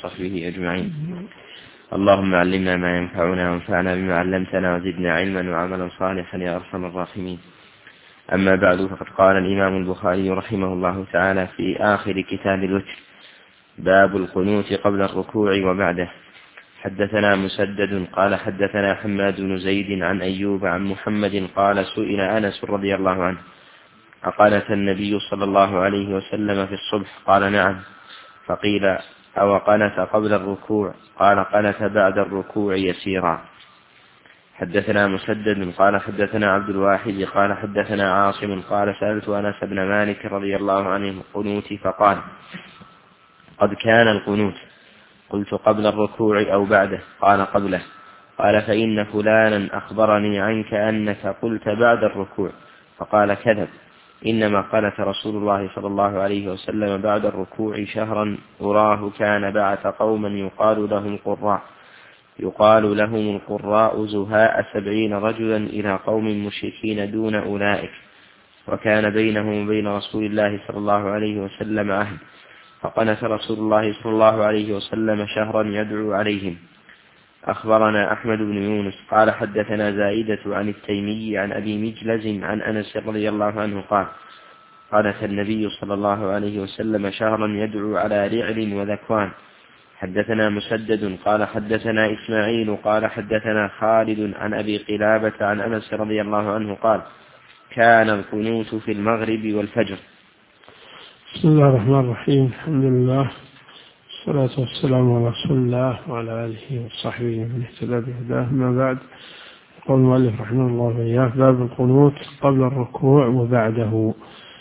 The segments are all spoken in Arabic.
وصحبه أجمعين. اللهم علمنا ما ينفعنا وانفعنا بما علمتنا وزدنا علما وعملا صالحا يا أرحم الراحمين. أما بعد، فقد قال الإمام البخاري رحمه الله تعالى في آخر كتاب الوتر: باب القنوت قبل الركوع وبعده. حدثنا مسدد قال حدثنا حماد بن زيد عن أيوب عن محمد قال: سئل أنس رضي الله عنه: أقنت النبي صلى الله عليه وسلم في الصبح؟ قال: نعم. فقيل: أو قنت قبل الركوع؟ قال: قنت بعد الركوع يسيرا. حدثنا مسدد قال حدثنا عبد الواحد قال حدثنا عاصم قال: سألت أنس بن مالك رضي الله عنه القنوت فقال: قد كان القنوت. قلت: قبل الركوع أو بعده؟ قال: قبله. قال: فإن فلانا أخبرني عنك أنك قلت بعد الركوع. فقال: كذب، إنما قالت رسول الله صلى الله عليه وسلم بعد الركوع شهرا أراه كان بعث قوما يقال لهم القراء زهاء 70 رجلا إلى قوم مشركين دون أولئك، وكان بينهم وبين رسول الله صلى الله عليه وسلم عهد، فقنت رسول الله صلى الله عليه وسلم شهرا يدعو عليهم. أخبرنا أحمد بن يونس قال حدثنا زائدة عن التيمي عن أبي مجلز عن أنس رضي الله عنه قال: قنت النبي صلى الله عليه وسلم شهرا يدعو على رعل وذكوان. حدثنا مسدد قال حدثنا إسماعيل قال حدثنا خالد عن أبي قلابة عن أنس رضي الله عنه قال: كان القنوت في المغرب والفجر. بسم الله الرحمن الرحيم. الحمد لله والصلاة والسلام على رسول الله وعلى آله وصحبه من اهتدى بهداه. أما بعد، قال المؤلف رحمه الله وإياه: باب القنوت قبل الركوع وبعده.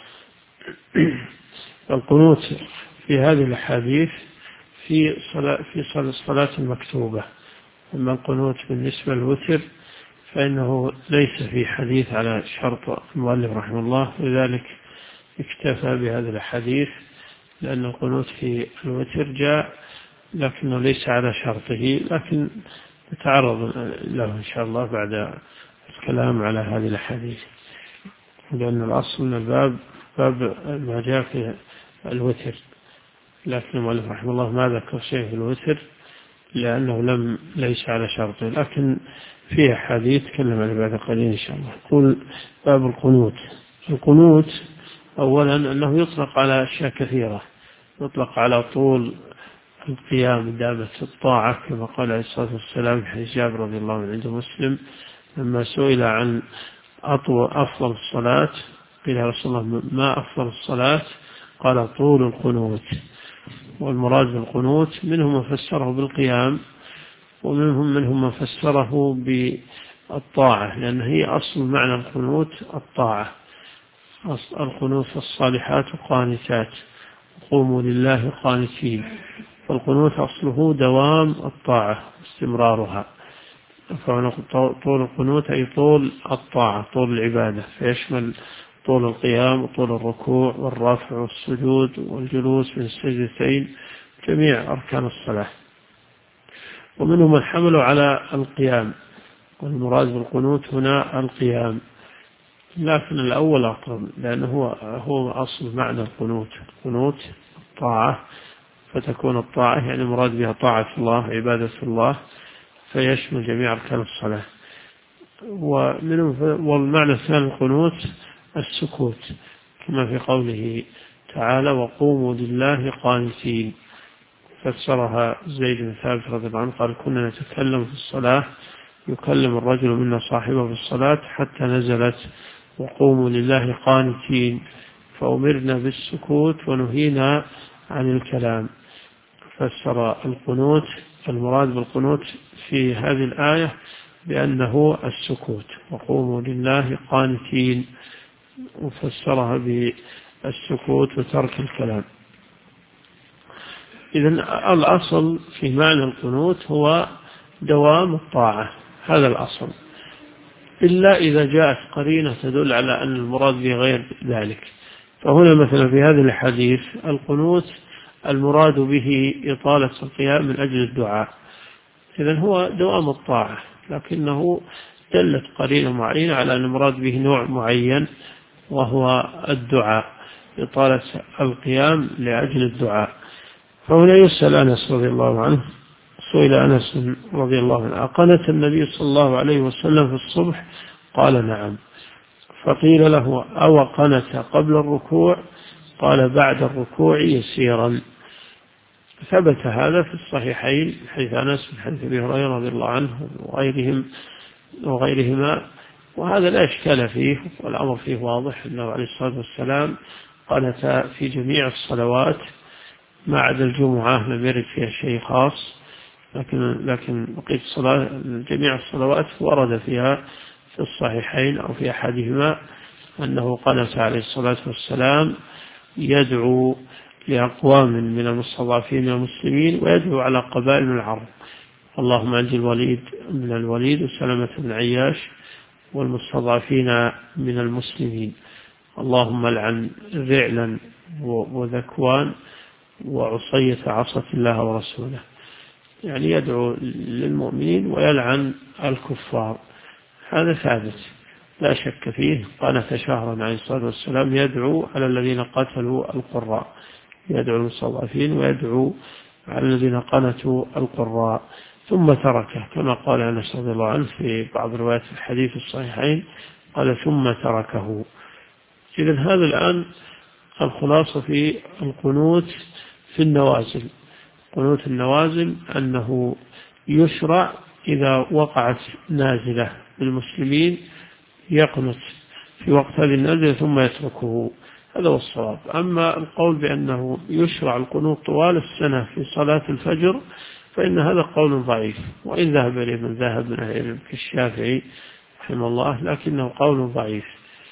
القنوت في هذه الأحاديث في الصلاة المكتوبة. أما القنوت بالنسبة للوتر فإنه ليس في حديث على شرط المؤلف رحمه الله، لذلك اكتفى بهذه الحديث، لأن القنوت في الوتر جاء لكنه ليس على شرطه، لكن نتعرض له إن شاء الله بعد الكلام على هذه الحديث، لأن الأصل من الباب باب ما جاء في الوتر، لكن المؤلف رحمه الله ما ذكر شيء في الوتر لأنه ليس على شرطه، لكن فيه حديث تكلم عليه بعد قليل إن شاء الله. يقول: باب القنوت. القنوت أولا أنه يطلق على أشياء كثيرة، يطلق على طول القيام دامة الطاعة، كما قال عليه الصلاة والسلام في حديث جابر رضي الله عنه عند مسلم لما سئل عن أفضل الصلاة قيل: يا رسول الله ما أفضل الصلاة؟ قال: طول القنوت. والمراد بالقنوت منهم من فسره بالقيام، ومنهم من فسره بالطاعة، لأن هي أصل معنى القنوت الطاعة. أصل القنوت: الصالحات قانتات قوموا لله قانتين. فالقنوت أصله دوام الطاعة استمرارها، طول القنوت أي طول الطاعة، طول العبادة، فيشمل طول القيام وطول الركوع والرفع والسجود والجلوس من السجدتين، جميع أركان الصلاة. ومنهم من حملوا على القيام، والمراد بالقنوت هنا القيام، لكن الأول أقرب، لأنه هو أصل معنى القنوت. القنوت الطاعة، فتكون الطاعة يعني مراد بها طاعة الله عبادة الله، فيشمل جميع أركان الصلاة. والمعنى الثاني القنوت السكوت، كما في قوله تعالى: وقوموا لله قانتين. فسرها زيد بن ثابت رضي الله عنه قال: كنا نتكلم في الصلاة، يكلم الرجل منا صاحبه في الصلاة حتى نزلت: وقوموا لله قانتين، فأمرنا بالسكوت ونهينا عن الكلام. فسر القنوت المراد بالقنوت في هذه الآية بأنه السكوت، وقوموا لله قانتين، وفسرها بالسكوت وترك الكلام. إذن الأصل في معنى القنوت هو دوام الطاعة، هذا الأصل، إلا إذا جاءت قرينة تدل على أن المراد به غير ذلك. فهنا مثلا في هذه الحديث القنوت المراد به إطالة القيام من أجل الدعاء، إذن هو دوام الطاعة، لكنه دلت قرينة معينة على أن المراد به نوع معين وهو الدعاء، إطالة القيام لأجل الدعاء. فهنا يسأل أنس رضي الله عنه، سئل أنس رضي الله عنه: أقنت النبي صلى الله عليه وسلم في الصبح؟ قال: نعم. فقيل له: أو قنت قبل الركوع؟ قال: بعد الركوع يسيرا. ثبت هذا في الصحيحين حيث أنس من حديث أبي هريرة رضي الله عنه وغيرهما، وهذا لا إشكال فيه، والأمر فيه واضح أنه عليه الصلاة والسلام قنت في جميع الصلوات ما عدا الجمعة، لم يرد فيها شيء خاص، لكن بقية الصلاة جميع الصلوات ورد فيها في الصحيحين أو في أحدهما أنه قنت عليه الصلاة والسلام يدعو لأقوام من المستضعفين من المسلمين، ويدعو على قبائل من العرب: اللهم أنجِ الوليد من الوليد وسلمة بن عياش والمستضعفين من المسلمين، اللهم لعن ذعلا وذكوان وعصية عصت الله ورسوله. يعني يدعو للمؤمنين ويلعن الكفار، هذا ثابت لا شك فيه. قنت شهرا عليه الصلاة والسلام يدعو على الذين قتلوا القراء، يدعو المستضعفين ويدعو على الذين قنتوا القراء، ثم تركه كما قال أنس رضي الله عنه في بعض روايات الحديث الصحيحين، قال: ثم تركه. إذن هذا الآن الخلاصة في القنوت في النوازل. قنوت النوازل أنه يشرع إذا وقعت نازلة للمسلمين يقنت في وقت هذه النازلة ثم يتركه، هذا هو الصواب. أما القول بأنه يشرع القنوت طوال السنة في صلاة الفجر فإن هذا قول ضعيف، وإن ذهب إليه من ذهب من أهل العلم كالشافعي رحمه الله، لكنه قول ضعيف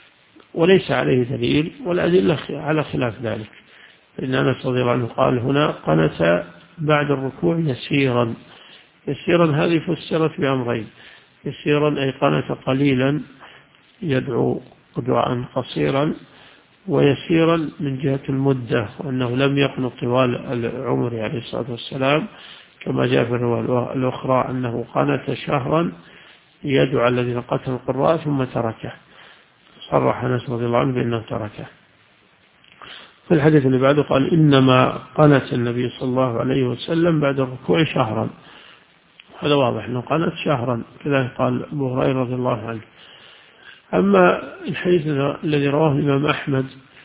وليس عليه دليل، والأدلة على خلاف ذلك. إن أنس رضي الله عنه قال هنا: قنت بعد الركوع يسيرا. يسيرا هذه فسرت بأمرين: يسيرا أي قنت قليلا يدعو دعاء قصيرا، ويسيرا من جهة المدة، وأنه لم يقنط طوال العمر عليه الصلاة والسلام، كما جاء في الرواية الأخرى أنه قنت شهرا يدعو الذين قتلوا القراء ثم تركه، صرح أنس رضي الله عنه بأنه تركه. في الحديث اللي بعده قال: إنما قنت النبي صلى الله عليه وسلم بعد الركوع شهرا. هذا واضح أنه قنت شهرا، كذلك قال أبو هريرة رضي الله عنه. أما الحديث الذي رواه الإمام أحمد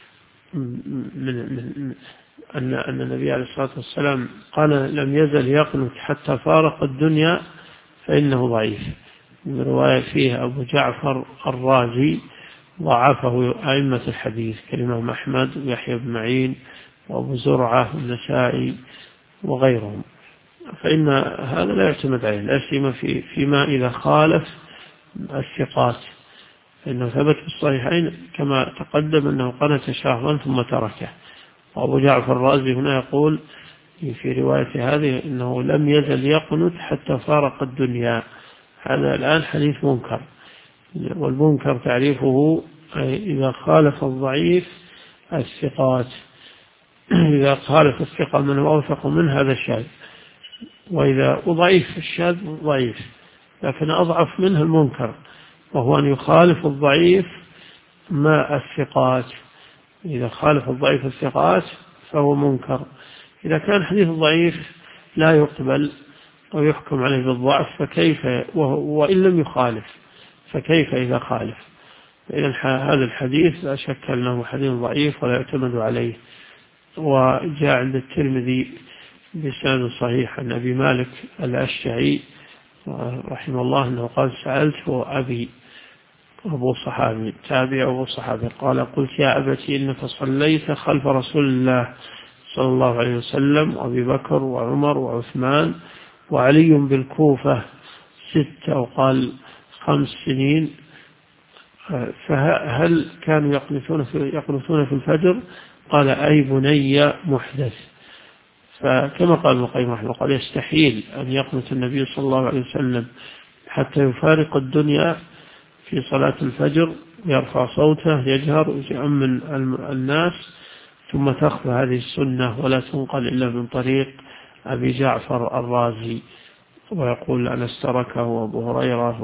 أن النبي عليه الصلاة والسلام قال: لم يزل يقنت حتى فارق الدنيا، فإنه ضعيف. من رواية فيه أبو جعفر الرازي، ضعفه أئمة الحديث كالإمام أحمد ويحيى بن معين وأبو زرعة والنسائي وغيرهم، فإن هذا لا يعتمد عليه، لا سيما فيما إذا خالف الثقات، فإنه ثبت في الصحيحين كما تقدم أنه قنت شهرا ثم تركه. وأبو جعفر الرازي هنا يقول في رواية هذه إنه لم يزل يقنت حتى فارق الدنيا. هذا الآن حديث منكر، والمنكر تعريفه إذا خالف الضعيف الثقات، إذا خالف الثقة من هو أوثق منه هذا شاذ، وإذا ضعيف الشاذ ضعيف، لكن أضعف منه المنكر، وهو أن يخالف الضعيف ما الثقات. إذا خالف الضعيف الثقات فهو منكر. إذا كان حديث ضعيف لا يقبل ويحكم عليه بالضعف، فكيف وإن لم يخالف، فكيف إذا خالف؟ إذن هذا الحديث لا شك أنه حديث ضعيف ولا يعتمد عليه. وجاء عند الترمذي بسند صحيح عن أبي مالك الأشجعي رحمه الله أنه قال: سألت أبي، أبو صحابي تابع أبو صحابي، قال: قلت يا أبتي إنك صليت خلف رسول الله صلى الله عليه وسلم وأبي بكر وعمر وعثمان وعلي بالكوفة 6 أو قال 5 سنين، فهل كانوا يقنطون في الفجر؟ قال: أي بني محدث. فكما قال ابن القيم رحمه الله قال: يستحيل أن يقنط النبي صلى الله عليه وسلم حتى يفارق الدنيا في صلاة الفجر، يرفع صوته يجهر ويؤمن الناس، ثم تخفى هذه السنة ولا تنقل إلا من طريق أبي جعفر الرازي، ويقول أنس تركه وأبو هريرة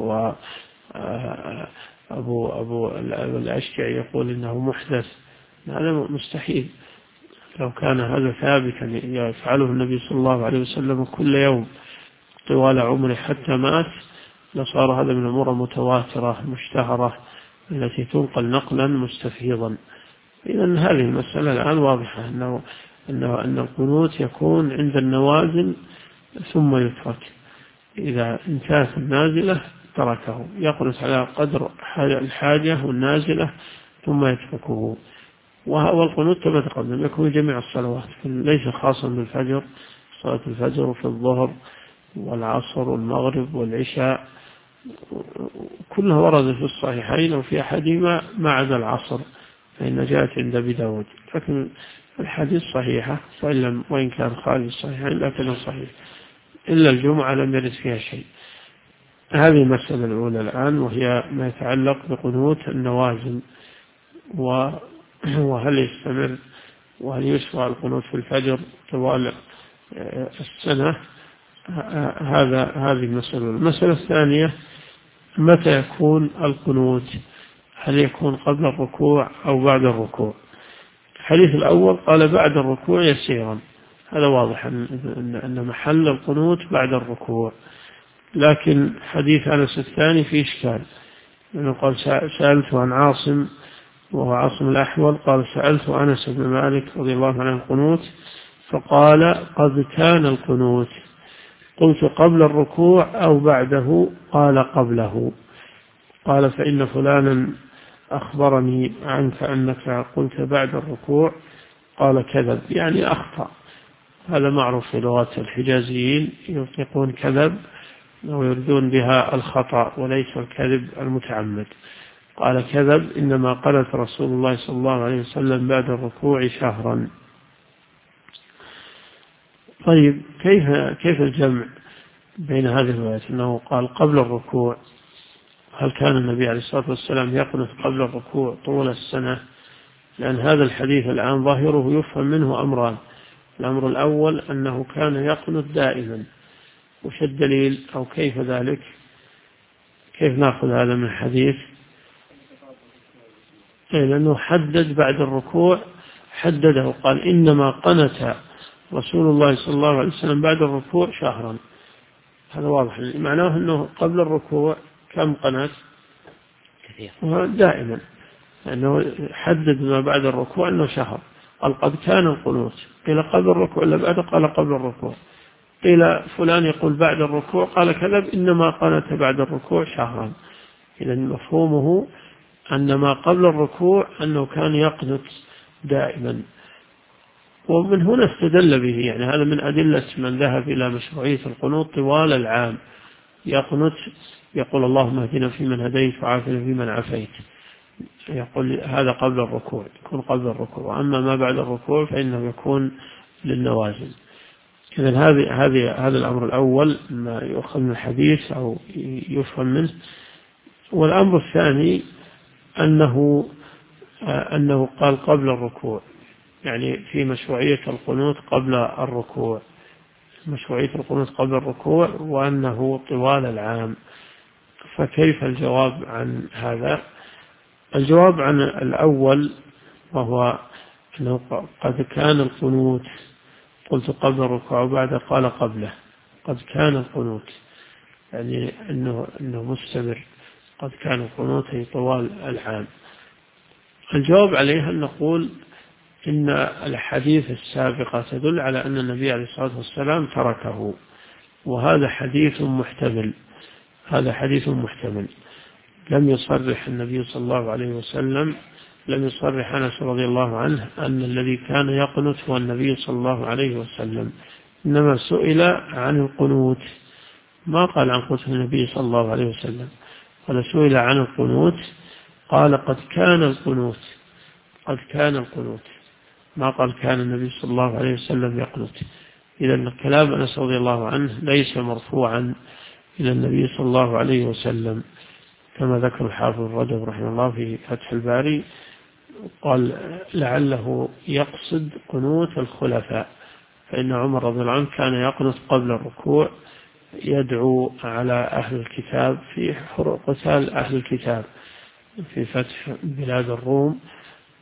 وأبو الأشجعي يقول إنه محدث. هذا مستحيل، لو كان هذا ثابتا يفعله النبي صلى الله عليه وسلم كل يوم طوال عمره حتى مات لصار هذا من الأمور المتواترة مشتهرة التي تنقل نقلا مستفيضا. إذن هذه المسألة الآن واضحة أن القنوت يكون عند النوازل ثم يترك، إذا انتهت النازلة تركه، يقنط على قدر الحاجة والنازلة ثم يتركه. والقنوت كما تقدم يكون جميع الصلوات، ليس خاصا بالفجر، صلاة الفجر وفي الظهر والعصر والمغرب والعشاء كلها وردت في الصحيحين وفي أحدهما ما عدا العصر فإن جاءت عند أبي داود، لكن الحديث صحيحة وإن كان خارج الصحيحين لكنه صحيح، إلا الجمعة لم يرد فيها شيء. هذه المسألة الأولى الآن، وهي ما يتعلق بقنوت النوازل وهل يستمر وهل يشرع القنوت في الفجر طوال السنة. هذه المسألة. المسألة الثانية متى يكون القنوت، هل يكون قبل الركوع أو بعد الركوع؟ الحديث الأول قال بعد الركوع يسيرا، هذا واضح أن محل القنوت بعد الركوع، لكن حديث أنس الثاني فيه إشكال، لأنه قال سألت عن عاصم وهو عاصم الأحول، قال سألت أنس بن مالك رضي الله عنه القنوت فقال قد كان القنوت، قلت قبل الركوع أو بعده؟ قال قبله. قال فإن فلانا أخبرني عنك أنك قلت بعد الركوع، قال كذب، يعني أخطأ. هذا معروف في لغات الحجازيين، يطلقون كذب أو يردون بها الخطأ وليس الكذب المتعمد. قال كذب، إنما قالت رسول الله صلى الله عليه وسلم بعد الركوع شهرا. طيب كيف الجمع بين هذه الروايات؟ أنه قال قبل الركوع، هل كان النبي عليه الصلاة والسلام يقنط قبل الركوع طول السنة؟ لأن هذا الحديث الآن ظاهره يفهم منه أمران. الأمر الأول أنه كان يقنط دائما، وش الدليل أو كيف ذلك؟ كيف نأخذ هذا من الحديث؟ لأنه حدد بعد الركوع، حدده قال إنما قنت رسول الله صلى الله عليه وسلم بعد الركوع شهرا. هذا واضح، معناه أنه قبل الركوع كم قنت؟ كثير دائما، لأنه حدد ما بعد الركوع أنه شهر. قال قد كان القنوت، قيل قبل الركوع ولا بعد؟ قال قبل الركوع. قيل فلان يقول بعد الركوع، قال كذب، إنما قنت بعد الركوع شهرا. إذا مفهومه أن ما قبل الركوع أنه كان يقنت دائما، ومن هنا استدل به، يعني هذا من أدلة من ذهب إلى مشروعية القنوت طوال العام، يقنت يقول اللهم اهدنا فيمن هديت وعافنا فيمن عافيت، يقول هذا قبل الركوع، يكون قبل الركوع. وأما ما بعد الركوع فإنه يكون للنوازل. إذن هذا الأمر الأول ما يؤخذ من الحديث أو يفهم منه. والأمر الثاني أنه قال قبل الركوع، يعني في مشروعية القنوت قبل الركوع، مشروعية القنوت قبل الركوع، وأنه طوال العام. فكيف الجواب عن هذا؟ الجواب عن الأول وهو أنه قد كان القنوت، قلت قبل الركوع وبعد، قال قبله، قد كان القنوت، يعني أنه مستمر، قد كان القنوت طوال العام. الجواب عليه أن نقول إن الحديث السابقة تدل على أن النبي عليه الصلاة والسلام تركه، وهذا حديث محتمل، هذا حديث محتمل. لم يصرح النبي صلى الله عليه وسلم، لم يصرح أنس رضي الله عنه أن الذي كان يقنت هو النبي صلى الله عليه وسلم، إنما سئل عن القنوت، ما قال عن قنوت النبي صلى الله عليه وسلم، قال سئل عن القنوت قال قد كان القنوت، قد كان القنوت، ما قال كان النبي صلى الله عليه وسلم يقنت. إذا كلام أنس رضي الله عنه ليس مرفوعا إلى النبي صلى الله عليه وسلم، كما ذكر الحافظ رجب رحمه الله في فتح الباري، قال لعله يقصد قنوت الخلفاء، فإن عمر رضي الله عنه كان يقنت قبل الركوع، يدعو على أهل الكتاب في قتال أهل الكتاب في فتح بلاد الروم،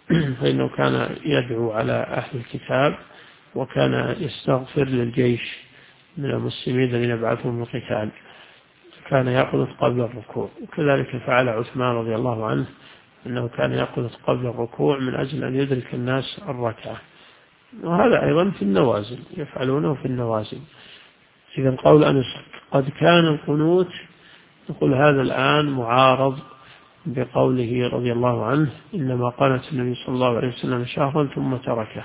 فإنه كان يدعو على أهل الكتاب، وكان يستغفر للجيش من المسلمين الذين يبعثهم القتال، كان يقنط قبل الركوع. وكذلك فعل عثمان رضي الله عنه، أنه كان يقنط قبل الركوع من أجل أن يدرك الناس الركعة. وهذا أيضا في النوازل، يفعلونه في النوازل. إذا قول أنس قد كان القنوت، يقول هذا الآن معارض بقوله رضي الله عنه إنما قنت النبي صلى الله عليه وسلم شهرا ثم تركه.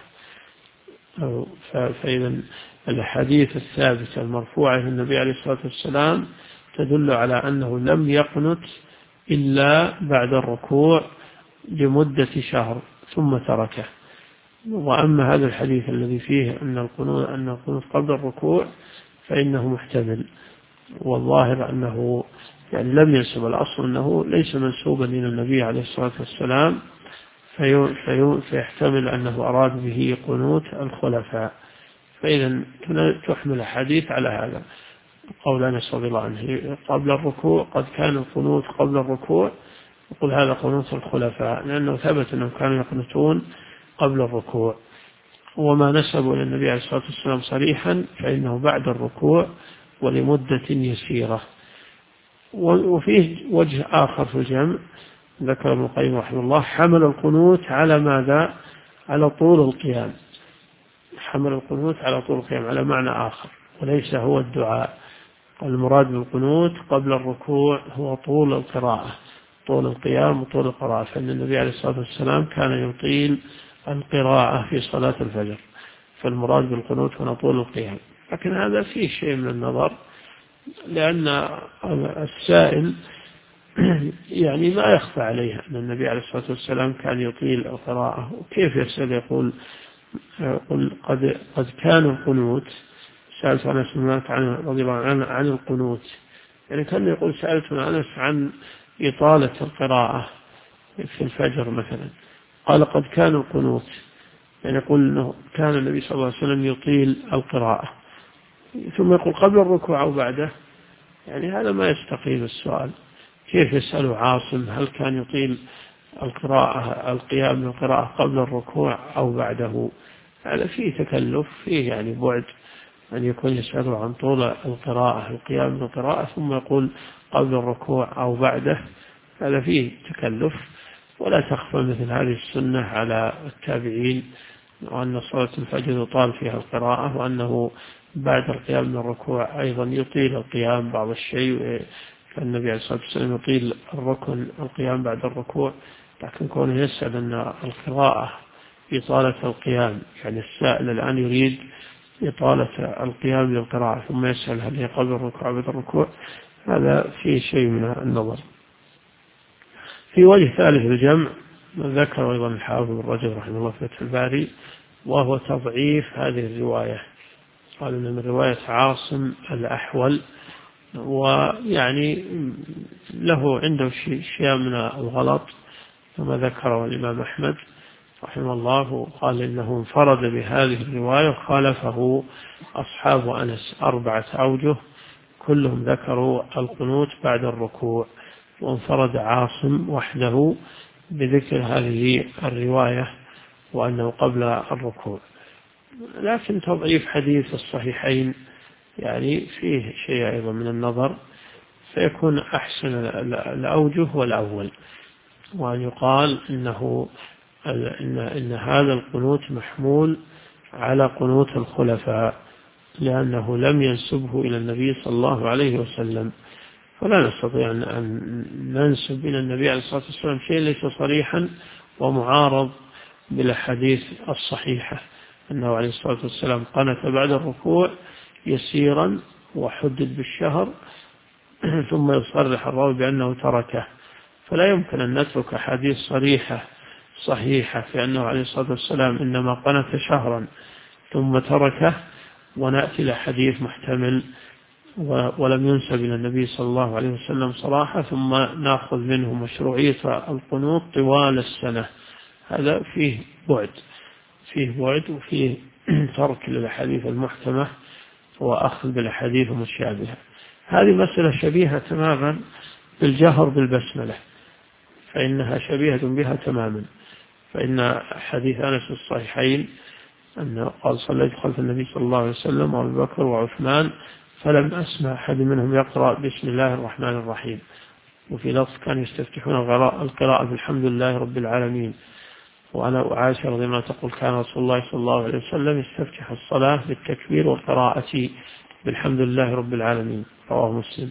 فإذا الحديث الثابتة المرفوعة إلى النبي عليه الصلاة والسلام تدل على أنه لم يقنت إلا بعد الركوع لمدة شهر ثم تركه. وأما هذا الحديث الذي فيه أن القنوت قبل الركوع فإنه محتمل، والظاهر أنه يعني لم ينسب، الأصل أنه ليس منسوبا إلى النبي عليه الصلاة والسلام، فيحتمل أنه أراد به قنوت الخلفاء. فإذا تحمل الحديث على هذا قول أنس رضي الله عنه قبل الركوع، قد كان القنوت قبل الركوع، يقول هذا قنوت الخلفاء، لأنه ثبت أنهم كانوا يقنتون قبل الركوع. وما نسبوا إلى النبي عليه الصلاة والسلام صريحا فإنه بعد الركوع ولمدة يسيرة. وفيه وجه آخر في الجمع، ذكر ابن القيم رحمه الله، حمل القنوت على ماذا؟ على طول القيام، حمل القنوت على طول القيام على معنى آخر وليس هو الدعاء. المراد بالقنوت قبل الركوع هو طول القراءة، طول القيام وطول القراءة، فإن النبي عليه الصلاة والسلام كان يطيل القراءة في صلاة الفجر، فالمراد بالقنوت هنا طول القيام. لكن هذا فيه شيء من النظر، لأن السائل يعني ما يخفى عليه أن النبي عليه الصلاة والسلام كان يطيل القراءة، وكيف يسأل يقول قد كان القنوت، سألت أنس بن مالك رضي الله عنه عن القنوت، يعني كان يقول سألت أنس عن إطالة القراءة في الفجر مثلا، قال قد كان القنوت، يعني يقول أنه كان النبي صلى الله عليه وسلم يطيل القراءة، ثم يقول قبل الركوع أو بعده، يعني هذا ما يستقيم السؤال. كيف يسأل عاصم هل كان يطيل القراءة القيام من القراءة قبل الركوع أو بعده؟ هذا فيه تكلف، فيه يعني بعد أن يكون يسأل عن طول القراءة القيام من القراءة ثم يقول قبل الركوع أو بعده، هذا فيه تكلف. ولا تخفى مثل هذه السنة على التابعين، وأن صلاة الفجر يطال فيها القراءة، وأنه بعد القيام من الركوع أيضا يطيل القيام بعض الشيء، فالنبي عليه الصلاة والسلام يطيل الركن القيام بعد الركوع. لكن كونه يسأل أن القراءة إطالة القيام، يعني السائل الآن يريد إطالة القيام للقراءة ثم يسأل هل هي قبل الركوع أو بعد الركوع، هذا فيه شيء من النظر. في وجه ثالث الجمع ذكر أيضا الحافظ بن رجب رحمه الله في فتح الباري، وهو تضعيف هذه الرواية. قال إن من رواية عاصم الأحول، ويعني له عنده شيء من الغلط كما ذكره الإمام أحمد رحمه الله، وقال إنه انفرد بهذه الرواية وخالفه أصحاب أنس 4 أوجه كلهم ذكروا القنوت بعد الركوع، وانفرد عاصم وحده بذكر هذه الرواية وأنه قبل الركوع. لكن تضعيف حديث الصحيحين يعني فيه شيء أيضا من النظر، فيكون أحسن الأوجه والأول، وأن يقال إن هذا القنوت محمول على قنوت الخلفاء، لأنه لم ينسبه إلى النبي صلى الله عليه وسلم، فلا نستطيع أن ننسب إلى النبي عليه الصلاة والسلام شيء ليس صريحا ومعارض بالأحاديث الصحيحة، أنه عليه الصلاة والسلام قنت بعد الركوع يسيرا وحدد بالشهر ثم يصرح الراوي بأنه تركه. فلا يمكن أن نترك حديث صريحة صحيحة في أنه عليه الصلاة والسلام إنما قنت شهرا ثم تركه، ونأتي لحديث محتمل ولم ينسب إلى النبي صلى الله عليه وسلم صراحة ثم نأخذ منه مشروعية القنوت طوال السنة. هذا فيه بعد وفيه ترك للحديث المحكمة وأخذ بالحديث المشابهة. هذه مسألة شبيهة تماما بالجهر بالبسملة، فإنها شبيهة بها تماما، فإن حديث أنس الصحيحين أنه قال صليت خلف النبي صلى الله عليه وسلم وأبي بكر وعثمان فلم أسمع أحد منهم يقرأ بسم الله الرحمن الرحيم، وفي لفظ كانوا يستفتحون القراءة بالحمد لله رب العالمين. وأنا عائشة رضي الله عنها تقول كان رسول الله صلى الله عليه وسلم يستفتح الصلاة بالتكبير والقراءة بالحمد لله رب العالمين، رواه مسلم.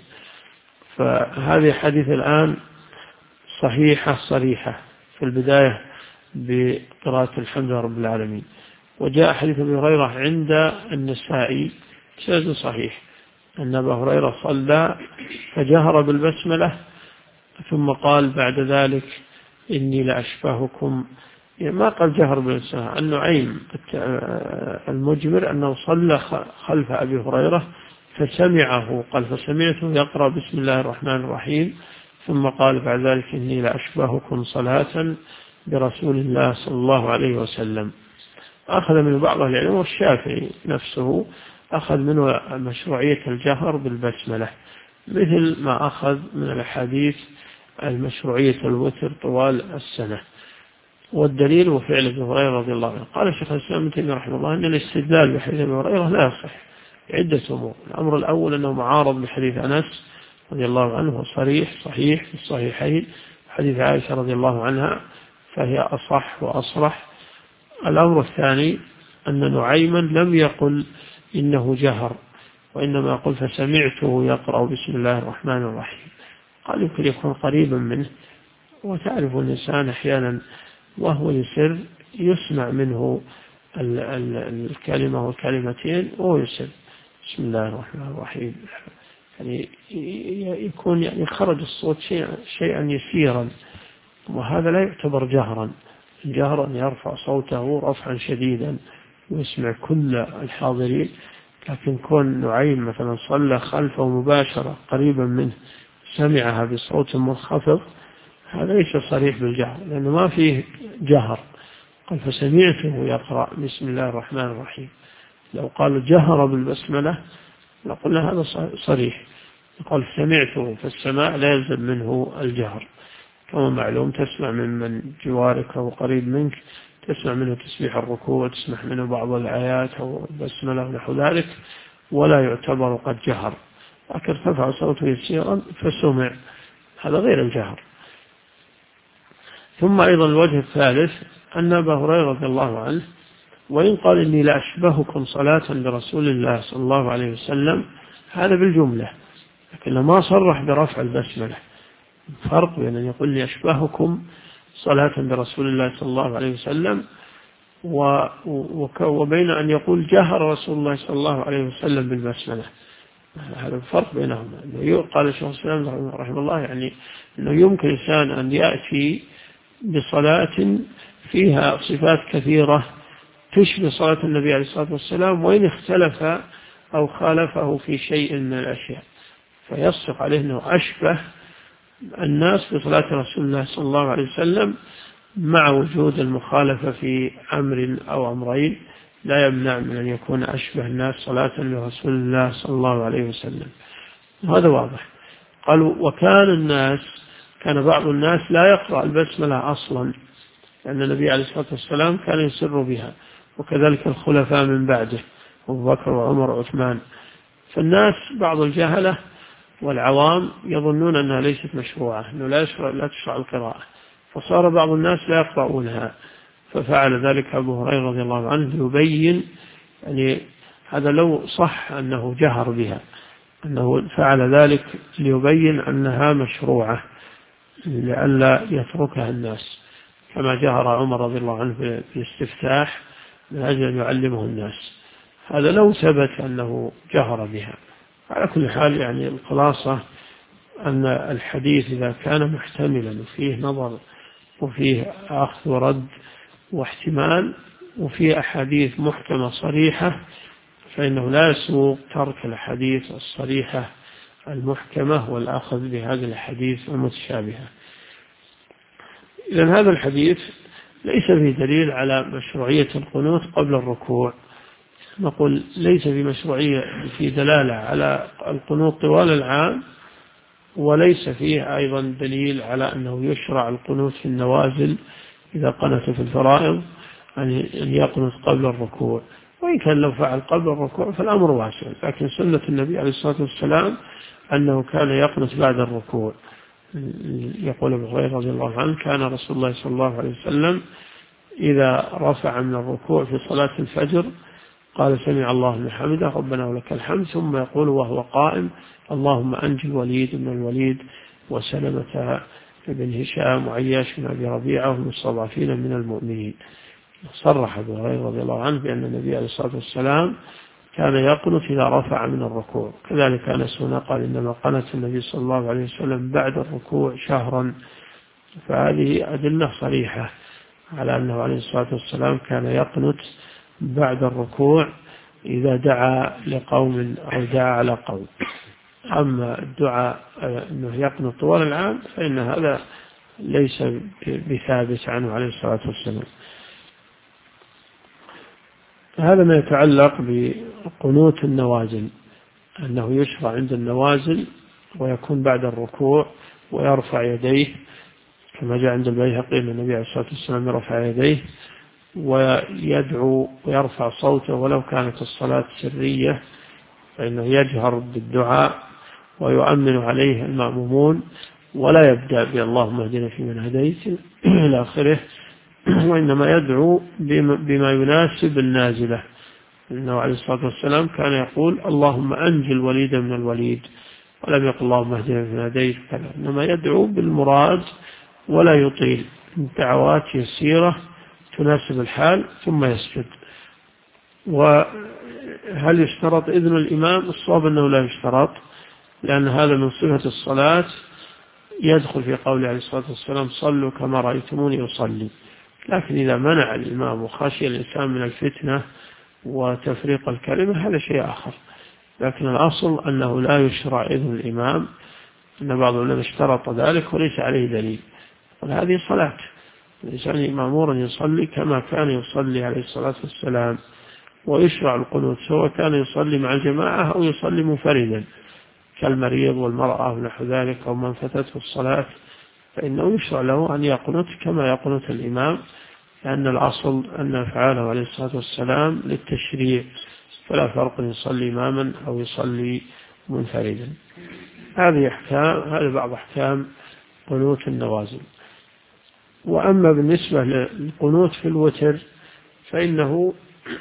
فهذه حديث الآن صحيحة صريحة في البداية بقراءة الحمد لله رب العالمين. وجاء حديث أبي هريرة عند النسائي سند صحيح أن أبا هريرة صلى فجهر بالبسملة ثم قال بعد ذلك إني لأشبهكم، ما قال جهر بالبسملة. النعيم المجمر أنه صلى خلف أبي هريرة فسمعه، قال فسمعته يقرأ بسم الله الرحمن الرحيم ثم قال بعد ذلك إني لأشبهكم صلاة برسول الله صلى الله عليه وسلم. أخذ من بعض العلم والشافعي نفسه أخذ منه مشروعية الجهر بالبسملة، مثل ما أخذ من الحديث المشروعية الوتر طوال السنة. والدليل وفعل ابن هريرة رضي الله عنه. قال الشيخ الإسلام ابن تيمية رحمه الله أن الاستدلال بحديث ابن هريرة لا يصح عدة أمور. الأمر الأول أنه معارض بحديث أنس رضي الله عنه صحيح في الصحيحين، حديث عائشة رضي الله عنها فهي أصح وأصرح. الأمر الثاني أن نعيما لم يقل إنه جهر، وإنما يقول فسمعته يقرأ بسم الله الرحمن الرحيم. قال يمكن يكون قريبا منه، وتعرف الإنسان أحيانا وهو يسر يسمع منه الكلمة والكلمتين وهو يسر بسم الله الرحمن الرحيم، يعني يكون يعني خرج الصوت شيئا يسيرا، وهذا لا يعتبر جهرا. الجهر أن يرفع صوته رفعا شديدا ويسمع كل الحاضرين. لكن كون نعيم مثلا صلى خلفه مباشرة قريبا منه سمعها بصوت منخفض، هذا ليس صريح بالجهر لأنه ما فيه جهر. قال فسمعته يقرأ بسم الله الرحمن الرحيم. لو قال جهر بالبسملة لقلنا هذا صريح. قال سمعته، فالسماع لا يلزم منه الجهر، كما معلوم تسمع من جوارك أو قريب منك، تسمع منه تسبيح الركوع وتسمع منه بعض الآيات أو البسملة ونحو ذلك، ولا يعتبر قد جهر، لكن ارتفع صوته يسيرا فسمع، هذا غير الجهر. ثم أيضا الوجه الثالث أن أبا هريرة رضي الله عنه وإن قال إني لأشبهكم صلاة برسول الله صلى الله عليه وسلم هذا بالجملة، لكن ما صرح برفع البسملة. فرق بين أن يقول لي أشبهكم صلاة برسول الله صلى الله عليه وسلم وبين أن يقول جهر رسول الله صلى الله عليه وسلم بالبسملة، هذا الفرق بينهما. قال الشيخ الإسلام رحمه الله يعني أنه يمكن إنسان أن يأتي بصلاة فيها صفات كثيرة تشبه صلاة النبي عليه الصلاة والسلام، وإن اختلف أو خالفه في شيء من الأشياء، فيصدق عليه أنه أشبه الناس بصلاة رسول الله صلى الله عليه وسلم، مع وجود المخالفة في أمر أو أمرين لا يمنع من أن يكون أشبه الناس صلاة لرسول الله صلى الله عليه وسلم. هذا واضح. قالوا كان بعض الناس لا يقرأ البسملة أصلا، لأن النبي عليه الصلاة والسلام كان يسر بها، وكذلك الخلفاء من بعده أبو بكر وعمر وعثمان. فالناس بعض الجهلة والعوام يظنون أنها ليست مشروعة، أنه لا تشرع القراءة، فصار بعض الناس لا يقرؤونها، ففعل ذلك أبو هريرة رضي الله عنه يبين، يعني هذا لو صح أنه جهر بها، أنه فعل ذلك ليبين أنها مشروعة لئلا يتركها الناس، كما جهر عمر رضي الله عنه في الاستفتاح من أجل أن يعلمه الناس. هذا لو ثبت أنه جهر بها. على كل حال يعني الخلاصة أن الحديث إذا كان محتملا وفيه نظر وفيه أخذ ورد واحتمال وفيه أحاديث محكمة صريحة، فإنه لا يسوق ترك الحديث الصريحة المحكمة والأخذ بهذه الحديث المتشابهة. إذن هذا الحديث ليس فيه دليل على مشروعية القنوت قبل الركوع. نقول ليس في مشروعية في دلالة على القنوت طوال العام، وليس فيه أيضا دليل على أنه يشرع القنوت في النوازل إذا قنت في الفرائض أن يقنت قبل الركوع، وإن كان لو فعل قبل الركوع فالأمر واسع، لكن سنة النبي عليه الصلاة والسلام أنه كان يقنت بعد الركوع. يقول ابن هريرة رضي الله عنه كان رسول الله صلى الله عليه وسلم إذا رفع من الركوع في صلاة الفجر قال سمع الله لمن حمده ربنا ولك الحمد، ثم يقول وهو قائم اللهم أنجي الوليد بن الوليد وسلمة بن هشام وعياش بن أبي ربيعة والمستضعفين من المؤمنين. صرح ابو هريرة رضي الله عنه بأن النبي عليه الصلاة والسلام كان يقنت إذا رفع من الركوع. كذلك أنس هنا قال إنما قنت النبي صلى الله عليه وسلم بعد الركوع شهرا. فهذه أدلة صريحة على أنه عليه الصلاة والسلام كان يقنت بعد الركوع إذا دعا لقوم أو دعا على قوم. أما الدعاء أنه يقنت طوال العام فإن هذا ليس بثابت عنه عليه الصلاة والسلام. هذا ما يتعلق بقنوت النوازل، أنه يشرع عند النوازل ويكون بعد الركوع ويرفع يديه كما جاء عند البيهقي أن النبي عليه الصلاة والسلام يرفع يديه ويدعو ويرفع صوته ولو كانت الصلاة سرية، فإنه يجهر بالدعاء ويؤمن عليه المأمومون ولا يبدأ باللهم اهدنا فيمن هديت إلى آخره، وإنما يدعو بما يناسب النازلة. إنه عليه الصلاة والسلام كان يقول اللهم أنجي الوليد من الوليد، ولم يقل اللهم اهدنا فيمن هديت، إنما يدعو بالمراد ولا يطيل، دعوات يسيرة تناسب الحال ثم يسجد. وهل يشترط إذن الإمام؟ الصواب أنه لا يشترط، لأن هذا من صفة الصلاة يدخل في قوله عليه الصلاة والسلام صلوا كما رأيتموني أصلي. لكن إذا منع الإمام وخشي الإنسان من الفتنة وتفريق الكلمة هذا شيء آخر، لكن الأصل أنه لا يشرع إذن الإمام، أن بعض العلماء اشترط ذلك وليس عليه دليل. وهذه صلاة الإنسان مأمور يصلي كما كان يصلي عليه الصلاة والسلام، ويشرع القنوت سواء كان يصلي مع الجماعة أو يصلي منفردا كالمريض والمرأة ونحو ذلك أو من فتته الصلاة، فإنه يشرع له أن يقنت كما يقنت الإمام، لأن الأصل أن أفعاله عليه الصلاة والسلام للتشريع، فلا فرق يصلي إماما أو يصلي منفردا. هذه بعض أحكام قنوت النوازل. وأما بالنسبة للقنوت في الوتر فإنه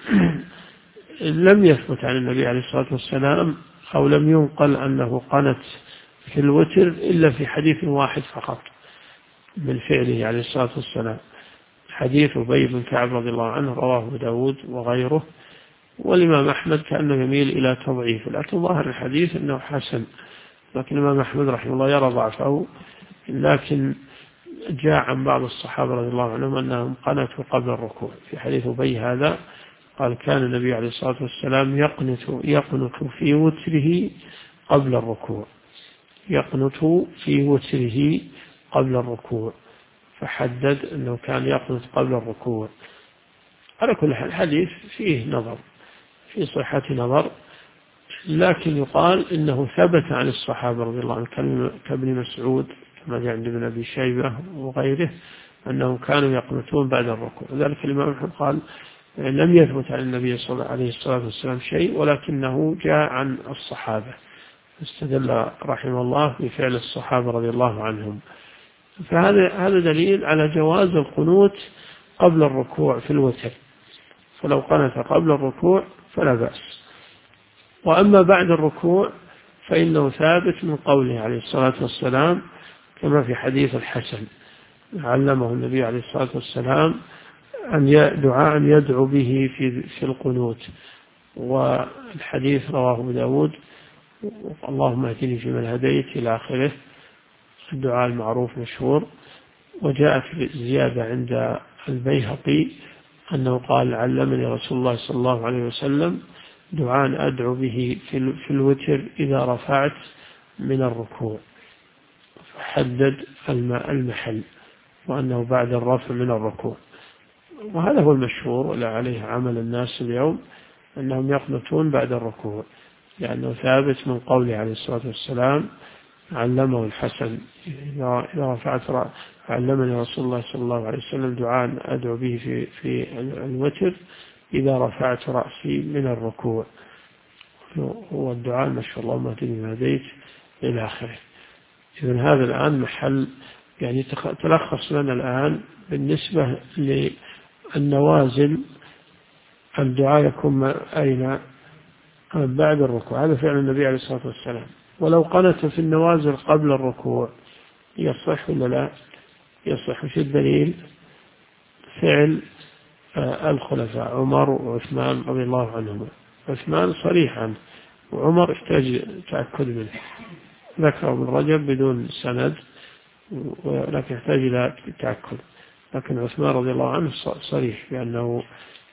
لم يثبت عن النبي عليه الصلاة والسلام أو لم ينقل أنه قنت في الوتر إلا في حديث واحد فقط من فعله عليه الصلاة والسلام، حديث أبي بن كعب رضي الله عنه رواه أبو داود وغيره. والإمام أحمد كأنه يميل إلى تضعيف، لكن ظاهر الحديث أنه حسن، لكن الإمام أحمد رحمه الله يرى ضعفه. لكن جاء عن بعض الصحابة رضي الله عنهم أنهم قنتوا قبل الركوع. في حديث أبي هذا قال كان النبي عليه الصلاة والسلام يقنت في وتره قبل الركوع، يقنت في وتره قبل الركوع، فحدد أنه كان يقنت قبل الركوع. على كل حال الحديث فيه نظر، في صحة نظر، لكن يقال إنه ثبت عن الصحابة رضي الله عنهم كابن مسعود كما جاء عند ابن أبي شيبة وغيره أنهم كانوا يقنتون بعد الركوع. ذلك الإمام أحمد قال لم يثبت عن النبي صلى الله عليه الصلاة والسلام شيء، ولكنه جاء عن الصحابة، استدل رحمه الله بفعل الصحابة رضي الله عنهم. فهذا دليل على جواز القنوت قبل الركوع في الوتر، فلو قنت قبل الركوع فلا بأس. وأما بعد الركوع فإنه ثابت من قوله عليه الصلاة والسلام كما في حديث الحسن علمه النبي عليه الصلاة والسلام دعاء يدعو به في القنوت، والحديث رواه أبو داود اللهم اهدني فيمن هديت إلى آخره، الدعاء المعروف مشهور. وجاءت زيادة عند البيهقي أنه قال علمني رسول الله صلى الله عليه وسلم دعاء أدعو به في الوتر إذا رفعت من الركوع، فحدد المحل وأنه بعد الرفع من الركوع. وهذا هو المشهور ولا عليه عمل الناس اليوم، أنهم يقنتون بعد الركوع، لأنه ثابت من قوله عليه الصلاة والسلام علمه الحسن إذا رفعت علمني رسول الله صلى الله عليه وسلم دعاء أدعو به في الوتر إذا رفعت رأسي من الركوع، هو الدعاء ما شاء الله ما تدري ما هديت إلى آخره. إذن هذا الآن محل يعني تلخص لنا الآن بالنسبة للنوازل الدعاء يكون أين؟ بعد الركوع. هذا فعل النبي عليه الصلاة والسلام. ولو قنت في النوازل قبل الركوع يصح ولا لا؟ يصح. في الدليل؟ فعل الخلفاء عمر وعثمان رضي الله عنهما. عثمان صريح عنه، وعمر يحتاج تأكد منه، ذكر ابن رجب بدون سند ولكن يحتاج إلى تأكد. لكن عثمان رضي الله عنه صريح بأنه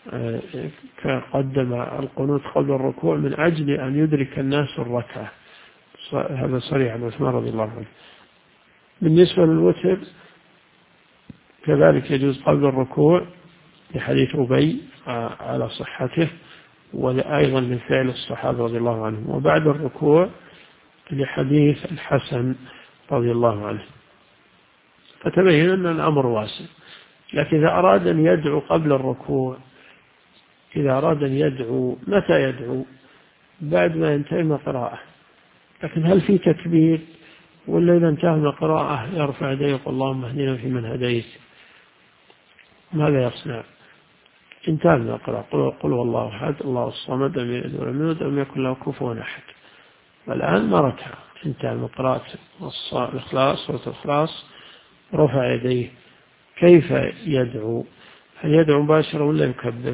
قدم القنوت قبل الركوع من أجل أن يدرك الناس الركعة، هذا صريح عن عثمان رضي الله عنه. بالنسبة للوتر كذلك يجوز قبل الركوع لحديث أبي على صحته، وأيضا من فعل الصحابة رضي الله عنهم، وبعد الركوع لحديث الحسن رضي الله عنه. فتبين أن الأمر واسع. لكن إذا أراد أن يدعو قبل الركوع، إذا أراد أن يدعو متى يدعو؟ بعد ما ينتهي من القراءة. لكن هل في تكبير؟ ولا إذا انتهى من القراءة يرفع يديه ويقول اللهم اهدنا فيمن هديت؟ ماذا يصنع؟ انتهى من القراءة قل والله أحد الله الصمد لم يلد ولم يولد ولم يكن له كفوا أحد. والآن ما ركع، انتهى من قراءة الإخلاص سورة الإخلاص، رفع يديه. كيف يدعو؟ هل يدعو مباشرة ولا يكبر؟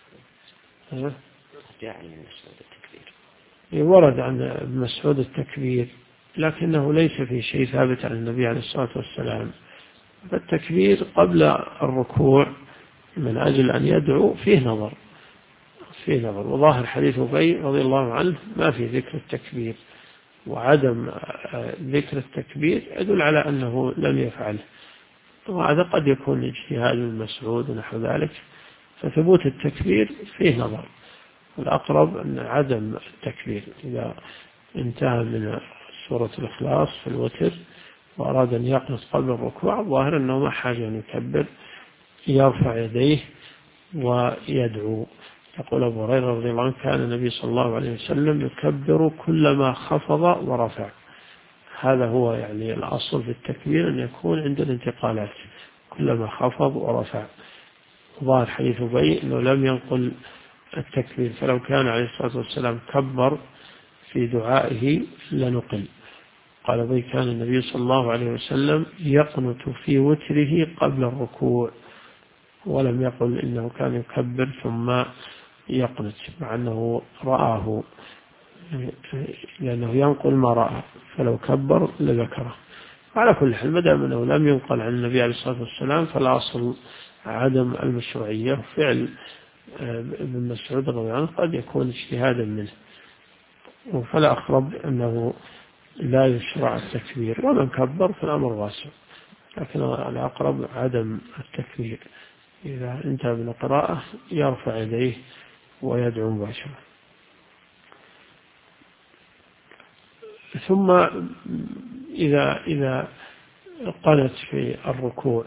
ورد عن ابن مسعود التكبير، لكنه ليس في شيء ثابت عن النبي عليه الصلاة والسلام. فالتكبير قبل الركوع من أجل أن يدعو فيه نظر، وظاهر حديث أبي رضي الله عنه ما في ذكر التكبير، وعدم ذكر التكبير يدل على أنه لم يفعله، وهذا قد يكون اجتهاد من مسعود ونحو ذلك. فثبوت التكبير فيه نظر، والأقرب أن عدم التكبير إذا انتهى من سورة الإخلاص في الوتر وأراد أن يقنط قبل الركوع، ظاهر أنه ما حاجة أن يكبر، يرفع يديه ويدعو. يقول أبو هريرة رضي الله عنه كان النبي صلى الله عليه وسلم يكبر كلما خفض ورفع. هذا هو يعني الأصل في التكبير أن يكون عند الانتقالات كلما خفض ورفع. ظاهر حديث أبي أنه لم ينقل التكبير، فلو كان عليه الصلاة والسلام كبر في دعائه لنقل. قال أبي كان النبي صلى الله عليه وسلم يقنت في وتره قبل الركوع، ولم يقل إنه كان يكبر ثم يقنت، مع أنه رآه، لأنه ينقل ما رأى، فلو كبر لذكره. على كل حال ما دام أنه لم ينقل عن النبي عليه الصلاة والسلام فالأصل عدم المشروعية. فعل ابن مسعود رضي الله عنه قد يكون اجتهادا منه، فلا أقرب أنه لا يشرع التكبير، ومن كبر فالأمر واسع، لكن الأقرب عدم التكبير. إذا انتهى من القراءة يرفع يديه ويدعو مباشرة. ثم إذا قنت في الركوع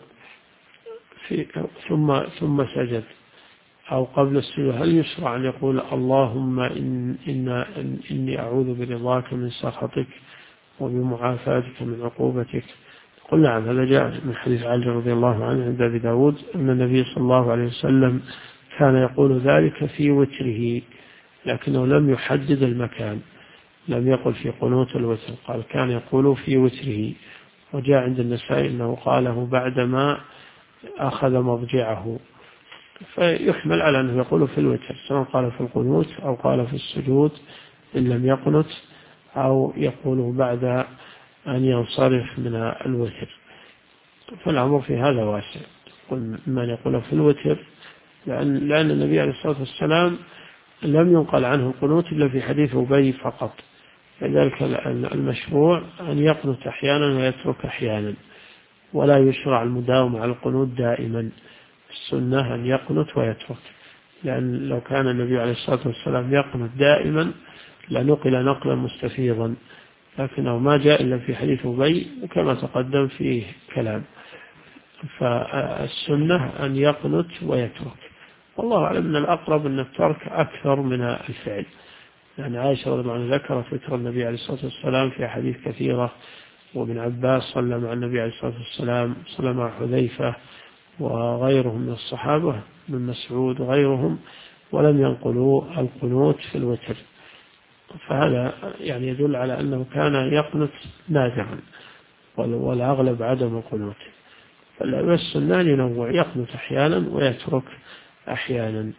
ثم سجد أو قبل السجود، هل يشرع أن يقول اللهم إني أعوذ برضاك من سخطك وبمعافاتك من عقوبتك؟ قل نعم، هذا جاء من حديث علي رضي الله عنه عند أبي داود أن النبي صلى الله عليه وسلم كان يقول ذلك في وتره، لكنه لم يحدد المكان، لم يقل في قنوت الوتر، قال كان يقول في وتره. وجاء عند النسائي أنه قاله بعدما أخذ مضجعه، فيحمل على أنه يقول في الوتر، سواء قال في القنوت أو قال في السجود إن لم يقنت، أو يقول بعد أن ينصرف من الوتر. فالأمر في هذا واسع، من يقول في الوتر، لأن النبي عليه الصلاة والسلام لم ينقل عنه القنوت إلا في حديث أبي فقط، لذلك المشروع أن يقنت أحيانا ويترك أحيانا، ولا يشرع المداومة على القنوت دائما. السنة أن يقنت ويترك، لأن لو كان النبي عليه الصلاة والسلام يقنت دائما لنقل نقلا مستفيضا، لكنه ما جاء إلا في حديث أبي كما تقدم فيه كلام. فالسنة أن يقنت ويترك، والله أعلم أن الأقرب أن الترك أكثر من الفعل. يعني عائشة رضي الله عنها ذكرت ذكر النبي عليه الصلاة والسلام في أحاديث كثيرة، وابن عباس صلى مع النبي عليه الصلاة والسلام، صلى مع حذيفة وغيرهم من الصحابة، من مسعود وغيرهم، ولم ينقلوا القنوت في الوتر. فهذا يعني يدل على أنه كان يقنت نادرا، والأغلب عدم القنوت. فالسنة ينوع، يقنت أحيانا ويترك أحيانا،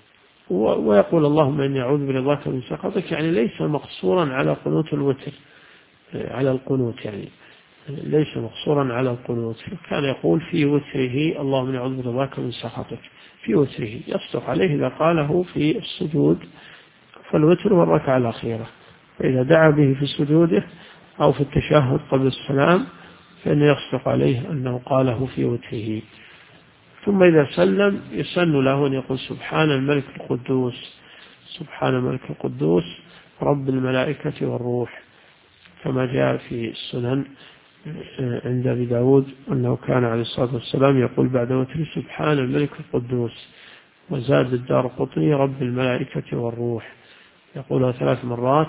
ويقول اللهم إني أعوذ برضاك من سخطك، يعني ليس مقصورا على قنوت الوتر، على القنوت، يعني ليس مقصورا على القنوت. كان يقول في وتره اللهم إني أعوذ برضاك من سخطك في وتره، يصدق عليه إذا قاله في السجود، فالوتر هو الركعة الأخيرة، فإذا دعا به في سجوده أو في التشهد قبل السلام فإنه يصدق عليه أنه قاله في وتره. ثم إذا سلم يسن له أن يقول سبحان الملك القدوس، سبحان الملك القدوس رب الملائكة والروح، كما جاء في السنن عند أبي داود أنه كان عليه الصلاة والسلام يقول بعد وتر سبحان الملك القدوس. وزاد الدارقطني رب الملائكة والروح، يقولها 3 مرات،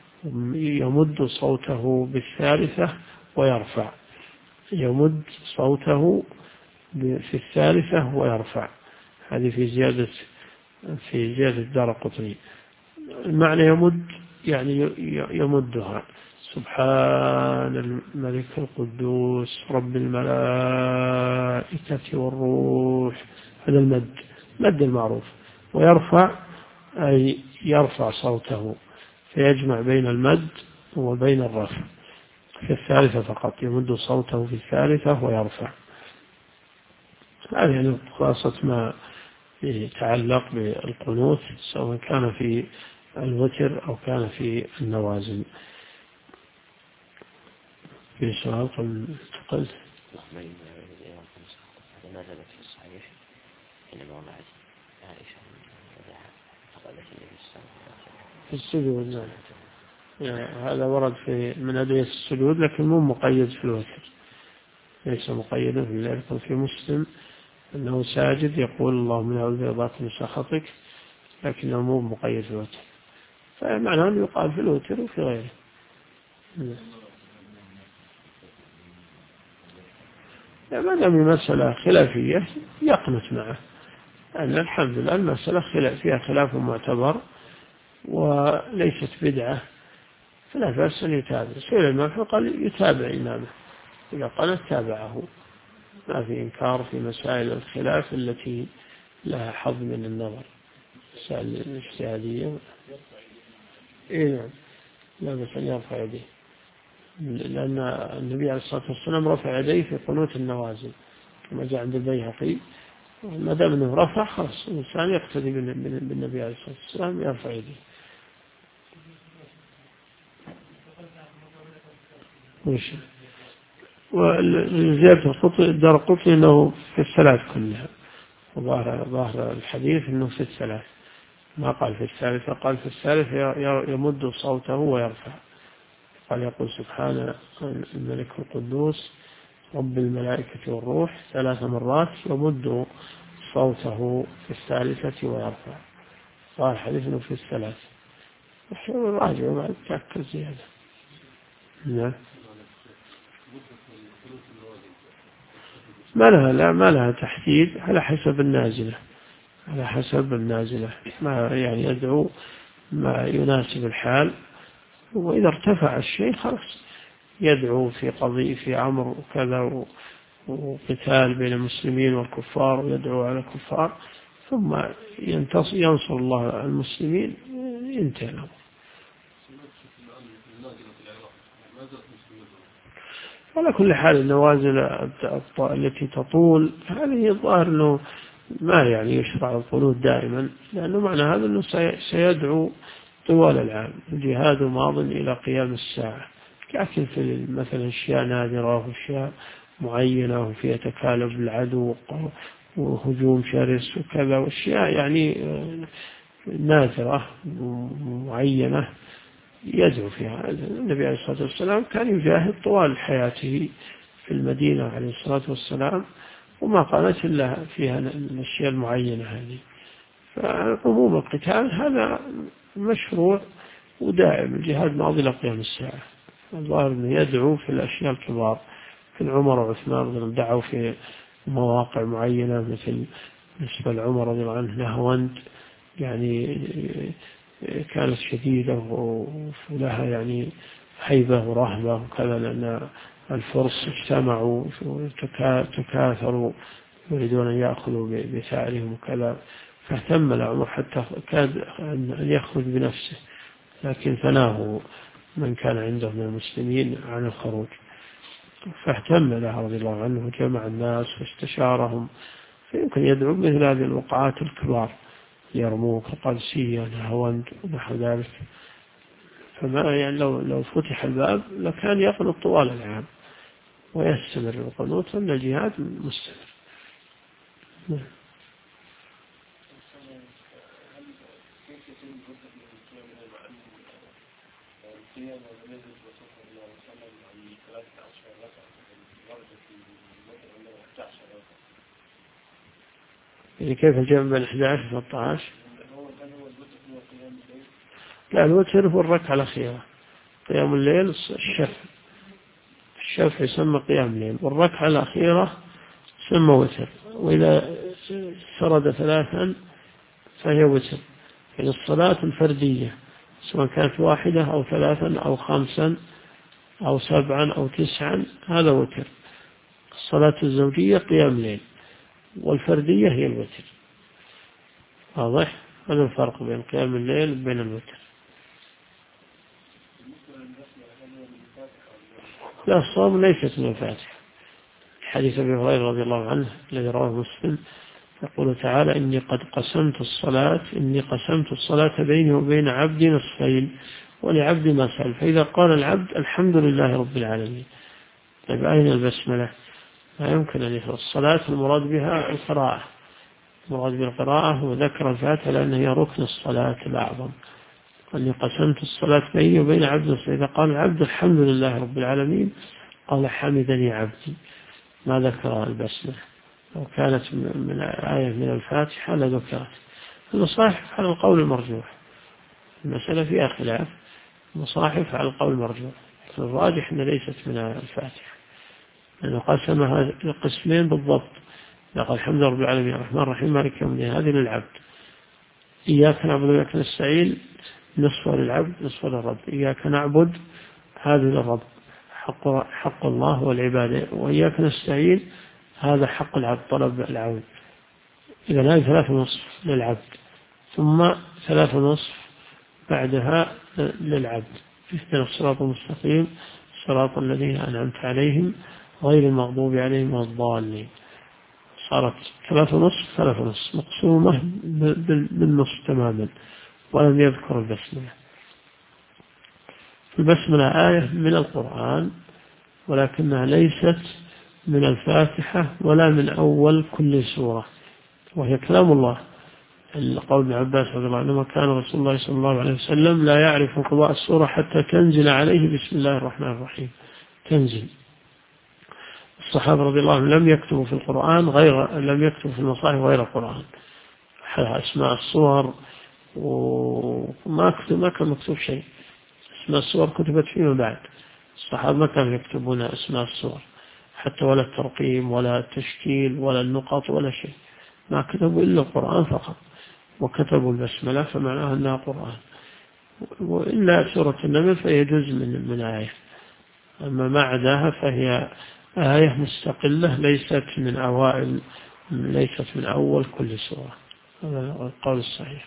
يمد صوته بالثالثة ويرفع، يمد صوته في الثالثة ويرفع. هذه في زيادة الدارقطني. المعنى يمد يعني يمدها، سبحان الملك القدوس رب الملائكة والروح، هذا المد، مد المعروف. ويرفع أي يرفع صوته، فيجمع بين المد وبين الرفع في الثالثة فقط، يمد صوته في الثالثة ويرفع. هذه يعني خلاصة ما يتعلق بالقنوت، سواء كان في الوتر أو كان في النوازل. في سؤال قلت ما ثبت في الصحيح حينما وضعت عائشة فقالت النبي صلى الله عليه وسلم في السجود. نعم، هذا ورد في من أدعية السجود، لكن مو مقيد في الوتر، ليس مقيدا في ذلك. في مسلم أنه ساجد يقول اللهم إني أعوذ برضاك من سخطك، لكنه مو مقيد في الوتر، فمعناه أنه يقال في الوتر وفي غيره. ما دام مسألة خلافية يقنت معه، أن الحمد لله المسألة فيها خلاف معتبر وليست بدعة، فلا بأس أن يتابع. سئل الإمام قال يتابع إمامه، إذا قال تابعه، ما في إنكار في مسائل الخلاف التي لها حظ من النظر، مسائل الاجتهادية. نعم، لا بأس أن يرفع يديه، لأن النبي عليه الصلاة والسلام رفع يديه في قنوت النوازل كما جاء عند البيهقي. ما دام أنه رفع خلاص الإنسان يقتدي بالنبي عليه الصلاة والسلام يرفع يديه. وزيادة الدارقطني أنه في الثلاث كلها، وظاهر الحديث أنه في الثلاث، ما قال في الثالثة، قال في الثالث يمد صوته ويرفع، قال يقول سبحان الملك القدوس رب الملائكة والروح 3 مرات، يمد صوته في الثالثة ويرفع. ظاهر الحديث أنه في الثلاث، راجع بعد تأكد زيادة. نعم، ما لها تحديد، على حسب النازلة، على حسب النازلة، ما يعني يدعو ما يناسب الحال. وإذا ارتفع الشيء خلاص يدعو في قضية في أمر وكذا وقتال بين المسلمين والكفار، ويدعو على الكفار، ثم ينصر الله المسلمين، ينتهي الأمر. على كل حال النوازل التي تطول هذه الظاهر أنه ما يعني يشرع القنوت دائما، لأنه معنى هذا أنه سيدعو طوال العام، الجهاد ماض إلى قيام الساعة. لكن في مثلا أشياء نادرة وأشياء معينة وفيها تكالب العدو وهجوم شرس وكذا، وأشياء يعني نادرة معينة، يدعو فيها. النبي عليه الصلاة والسلام كان يجاهد طوال حياته في المدينة عليه الصلاة والسلام، وما قالت إلا فيها الأشياء المعينة هذه. فعموم القتال هذا مشروع ودائم، الجهاد ماضي إلى قيام الساعة. الظاهر أنه يدعو في الأشياء الكبار، مثل عمر وعثمان رضي الله عنهم دعوا في مواقع معينة، مثل بالنسبة لعمر رضي الله عنه نهوند، يعني كانت شديدة ولها يعني هيبة ورهبة وكذا، لأن الفرس اجتمعوا وتكاثروا يريدون أن يأخذوا بثأرهم وكذا، فاهتم عمر حتى كاد أن يخرج بنفسه، لكن ثناه من كان عنده من المسلمين عن الخروج، فاهتم له رضي الله عنه وجمع الناس واستشارهم. فيمكن يدعو مثل هذه الوقعات الكبار، يرموك، قادسية، نهاوند ونحو ذلك. فما يعني لو فتح الباب لكان يقنط طوال العام ويستمر القنوط، أن الجهاد مستمر. يعني كيف الجمع بين 11 و 13؟ لا، الوتر هو الركعة الأخيرة. قيام الليل الشفع يسمى قيام الليل، والركعة الأخيرة تسمى وتر. وإذا سرد 3 فهي وتر. يعني الصلاة الفردية سواء كانت 1 أو 3 أو 5 أو 7 أو 9 هذا وتر. الصلاة الزوجية قيام ليل، والفردية هي الوتر. واضح؟ هذا الفرق بين قيام الليل وبين الوتر. لا، الصوم ليست من الفاتحة. حديث أبي هريرة رضي الله عنه الذي رواه مسلم يقول تعالى: إني قسمت الصلاة بيني وبين عبدي نصفين ولعبدي ما سأل. فإذا قال العبد الحمد لله رب العالمين، طيب أين البسملة؟ لا يمكن أن يفعل. الصلاة المراد بها القراءة، المراد بالقراءة وذكر الفاتحة لأنها هي ركن الصلاة الأعظم. أني قسمت الصلاة بيني وبين عبدي. إذا قال العبد الحمد لله رب العالمين قال حمدني عبدي، ما ذكر البسملة. لو كانت من آية من الفاتحة لذكرت. المصاحف على القول المرجوح، المسألة فيها خلاف، المصاحف على القول المرجوح، الراجح أن ليست من الفاتحة، لأنه قسمها قسمين بالضبط. لقد الحمد لله رب العالمين الرحمن الرحيم مالك يوم الدين، هذه للعبد. إياك نعبد وإياك نستعين نصف للعبد نصف للرب. إياك نعبد هذا للرب، حق الله والعبادة، وإياك نستعين هذا حق العبد طلب العون. إذا هذه 3.5 للعبد، ثم 3.5 بعدها للعبد. اهدنا الصراط المستقيم صراط الذين أنعمت عليهم غير المغضوب عليهم ولا الضالين. صارت 3.5 مقسومة بالنصف تماما، ولم يذكر البسملة. البسملة آية من القرآن، ولكنها ليست من الفاتحة ولا من أول كل سورة، وهي كلام الله. القول ابن عباس رضي الله عنهما: كان رسول الله صلى الله عليه وسلم لا يعرف قضاء السورة حتى تنزل عليه بسم الله الرحمن الرحيم. تنزل. الصحابة رضي الله عنهم لم يكتبوا في المصاحف غير القرآن. أسماء الصور وما كان مكتوب شيء. أسماء الصور كتبت فيما بعد. الصحابة ما كانوا يكتبون أسماء الصور حتى، ولا الترقيم ولا التشكيل ولا النقط ولا شيء، ما كتبوا إلا القرآن فقط، وكتبوا البسملة فمعناها أنها قرآن. وإلا سورة النمل فهي جزء من آية، أما ما عداها فهي آية مستقلة ليست من أول كل سورة. هذا القول الصحيح.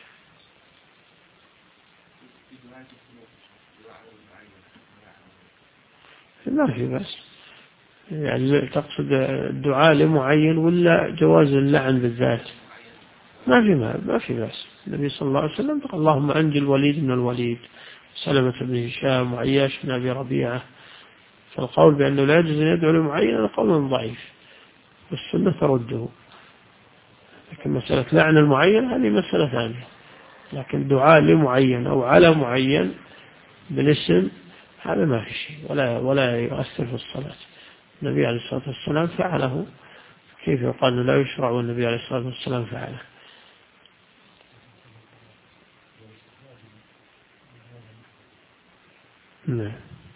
ما في بس، يعني تقصد الدعاء لمعين ولا جواز اللعن بالذات؟ ما في بس. النبي صلى الله عليه وسلم قال: اللهم أنجي الوليد من الوليد، سلمة بن هشام، وعياش بن أبي ربيعة. فالقول بأنه لا يجوز أن يدعو لمعين هذا قول ضعيف، والسنة ترده. لكن مسألة لعن المعين هذه مسألة ثانية. لكن دعاء لمعين أو على معين بالاسم هذا ما في شيء ولا يؤثر في الصلاة. النبي عليه الصلاة والسلام فعله، كيف يقال لا يشرع والنبي عليه الصلاة والسلام فعله؟ نعم.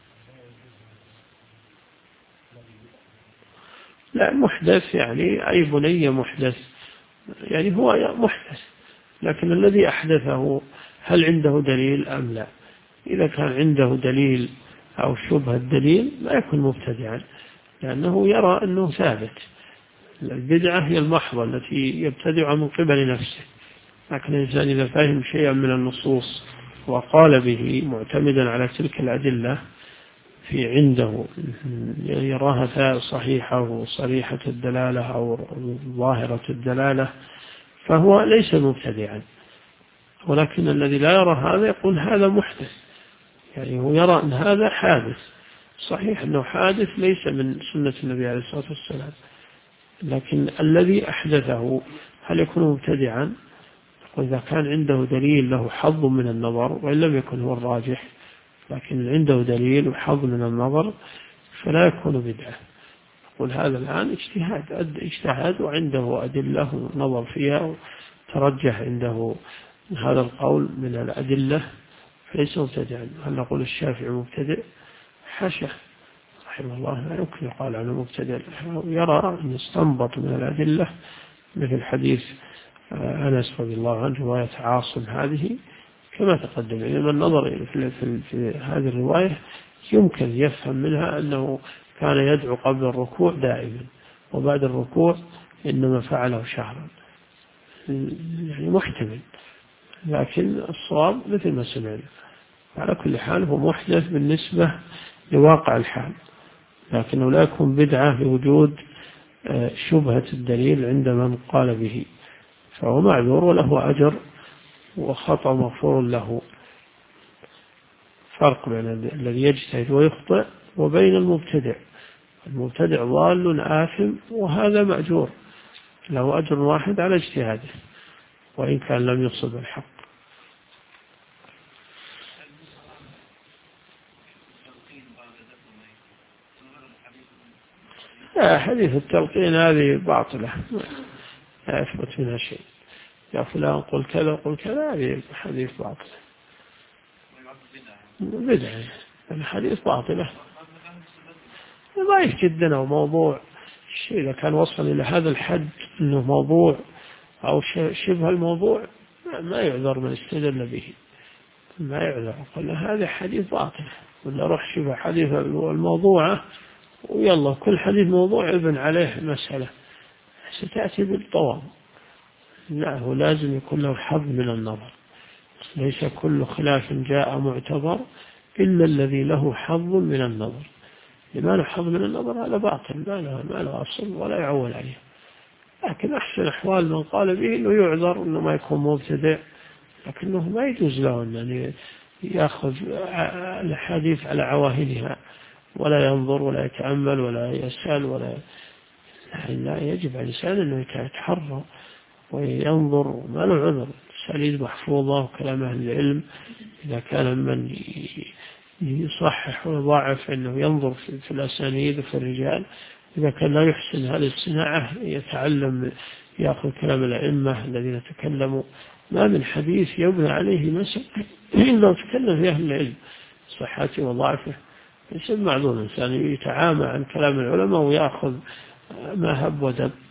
لا، محدث يعني أي بني محدث، يعني هو محدث، لكن الذي أحدثه هل عنده دليل أم لا؟ إذا كان عنده دليل أو شبهة دليل لا يكون مبتدعا، لأنه يرى أنه ثابت. البدعة هي المحضة التي يبتدع من قبل نفسه، لكن الإنسان إذا فهم شيئا من النصوص وقال به معتمدا على تلك الأدلة في عنده، يراها صحيحة وصريحة الدلالة أو ظاهرة الدلالة، فهو ليس مبتدعا. ولكن الذي لا يرى هذا يقول هذا محدث، يعني هو يرى أن هذا حادث. صحيح أنه حادث ليس من سنة النبي عليه الصلاة والسلام، لكن الذي أحدثه هل يكون مبتدعا؟ وإذا كان عنده دليل له حظ من النظر وإن لم يكن هو الراجح، لكن عنده دليل وحظ من النظر فلا يكون بدعة. يقول هذا الآن اجتهاد وعنده أدلة نظر فيها وترجح عنده هذا القول من الأدلة فليس مبتدعا. هل نقول الشافعي مبتدع؟ حاشا، رحمه الله لا يمكن يقال عنه مبتدع، يرى أن يستنبط من الأدلة مثل حديث أنس رضي الله عنه رواية عاصم هذه كما تقدم. يعني من نظر في هذه الرواية يمكن يفهم منها أنه كان يدعو قبل الركوع دائما وبعد الركوع إنما فعله شهرا، يعني محتمل، لكن الصواب مثل ما سمعنا. على كل حال هو محدث بالنسبة لواقع الحال، لكنه لا يكون بدعة لوجود شبهة الدليل عند من قال به، فهو معذور وله أجر وخطأ مغفور له. فرق بين الذي يجتهد ويخطئ وبين المبتدع. المبتدع ضال آثم وهذا مأجور، له أجر واحد على اجتهاده وإن كان لم يصب الحق. حديث التلقين هذه باطلة لا يثبت منها شيء. يا فلان قل كذا قل كذا، هذه حديث باطلة بدعة، الحديث باطلة ضعيف جدا أو موضوع. الشيء إذا كان وصل إلى هذا الحد أنه موضوع أو شبه الموضوع ما يعذر من استدل به، ما يعذر. قال هذا حديث باطل ولا روح شبه حديث الموضوعة ويلا كل حديث موضوع ابن عليه مسألة ستأتي بالطوام. لا، هو لازم يكون له حظ من النظر، ليس كل خلاف جاء معتبر إلا الذي له حظ من النظر. لما له حظ من النظر هذا باطل ما له أصل ولا يعول عليه. لكن أحسن أحوال من قال به أنه يعذر أنه ما يكون مبتدع، لكنه ما يجوز له أن يأخذ الحديث على عواهنها ولا ينظر ولا يتأمل ولا يسأل لا، يجب على الإنسان أنه يتحرى وينظر، ما له عذر. السليل محفوظة وكلام أهل العلم، إذا كان من يصحح ويضاعف أنه ينظر في الأسانيد وفي الرجال. إذا كان لا يحسن هذه الصناعة يتعلم يأخذ كلام الأئمة الذين تكلموا. ما من حديث يبنى عليه مسألة إلا تكلم في أهل العلم صحته وضعفه. يسمى معذور الإنسان يتعامى عن كلام العلماء ويأخذ ما هب ودب.